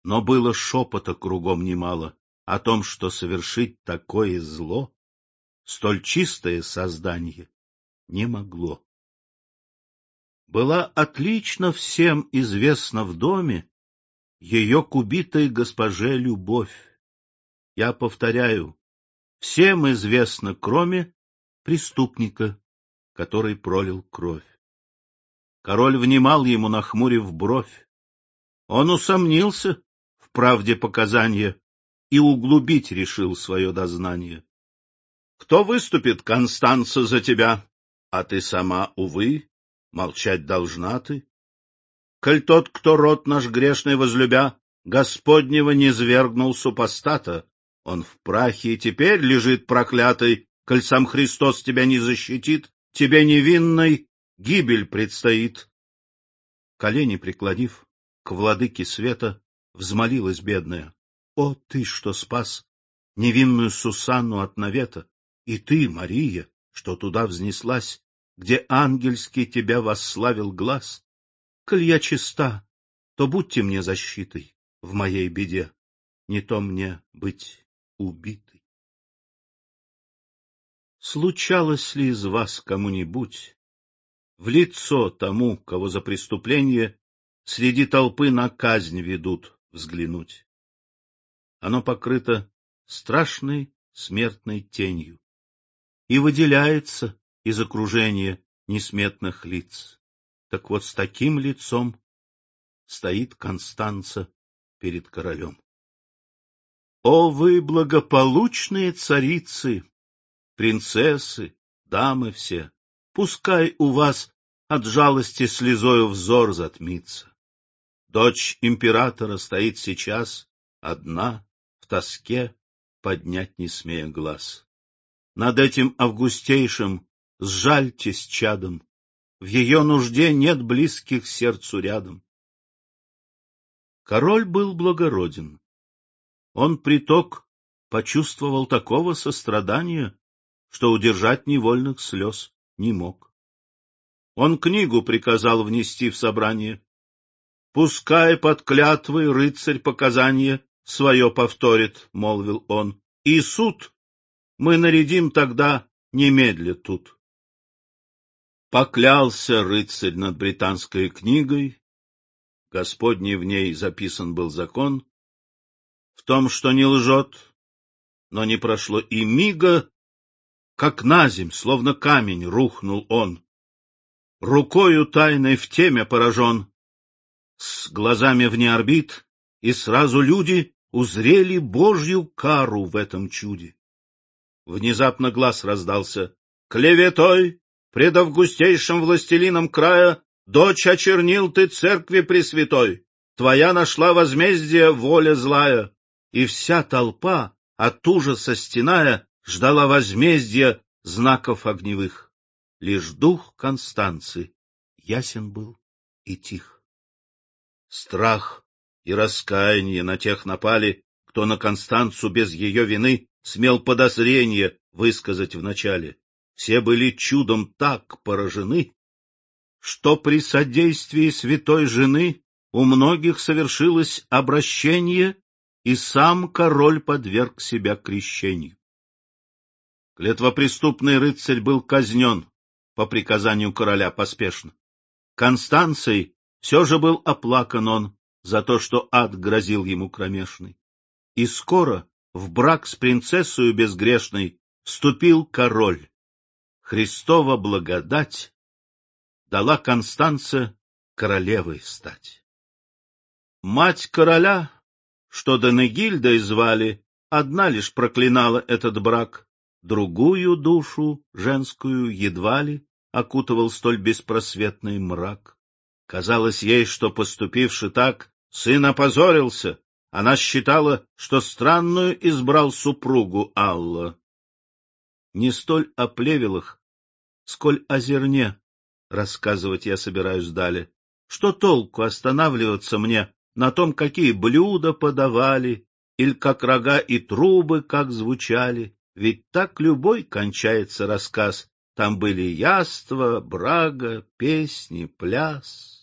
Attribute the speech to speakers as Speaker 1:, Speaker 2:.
Speaker 1: Но было шепота кругом немало о том, что совершить такое зло столь чистое создание не могло. Была отлично всем известна в доме ее к убитой госпоже любовь. Я повторяю, всем известно, кроме преступника, который пролил кровь. Король внимал ему, нахмурив бровь. Он усомнился в правде показания и углубить решил свое дознание. Кто выступит, Констанца, за тебя? А ты сама, увы, молчать должна ты. Коль тот, кто род наш грешный возлюбя, Господнего низвергнул супостата, он в прахе и теперь лежит проклятый, коль сам Христос тебя не защитит, тебе невинной гибель предстоит. Колени преклонив к владыке света, взмолилась бедная: о, ты, что спас невинную Сусанну от навета, и ты, Мария, что туда взнеслась, где ангельский тебя восславил глаз, коль я чиста, то будьте мне защитой в моей беде, не то мне быть убитой. Случалось ли из вас кому-нибудь в лицо тому, кого за преступление среди толпы на казнь ведут, взглянуть? Оно покрыто страшной смертной тенью и выделяется из окружения несметных лиц. Так вот, с таким лицом стоит Констанца перед королем. О, вы, благополучные царицы, принцессы, дамы все, пускай у вас от жалости слезою взор затмится. Дочь императора стоит сейчас одна, в тоске, поднять не смея глаз. Над этим августейшим сжальтесь чадом, в ее нужде нет близких сердцу рядом. Король был благороден. Он приток почувствовал такого сострадания, что удержать невольных слез не мог. Он книгу приказал внести в собрание. «Пускай под клятвой рыцарь показания свое повторит», — молвил он, — «и суд мы нарядим тогда немедля тут». Поклялся рыцарь над британской книгой, Господний в ней записан был закон, в том, что не лжет, но не прошло и мига, как наземь, словно камень, рухнул он. Рукою тайной в темя поражен, с глазами вне орбит, и сразу люди узрели Божью кару в этом чуде. Внезапно глас раздался: «Клеветой пред августейшим властелином края дочь очернил ты церкви пресвятой, твоя нашла возмездие воля злая». И вся толпа, от ужаса стеная, ждала возмездия знаков огневых. Лишь дух Констанцы ясен был и тих. Страх и раскаяние на тех напали, кто на Констанцу без ее вины смел подозрение высказать вначале. Все были чудом так поражены, что при содействии святой жены у многих совершилось обращение, и сам король подверг себя крещению. Клетвопреступный рыцарь был казнен по приказанию короля поспешно. Констанцией все же был оплакан он за то, что ад грозил ему кромешный. И скоро в брак с принцессою безгрешной вступил король. Христова благодать дала Констанце королевой стать. Мать короля, что Денегильдой звали, одна лишь проклинала этот брак, другую душу женскую едва ли окутывал столь беспросветный мрак. Казалось ей, что, поступивши так, сын опозорился. Она считала, что странную избрал супругу Алла. Не столь о плевелах, сколь о зерне рассказывать я собираюсь далее. Что толку останавливаться мне на том, какие блюда подавали, или как рога и трубы как звучали? Ведь так любой кончается рассказ. Там были яства, брага, песни, пляс.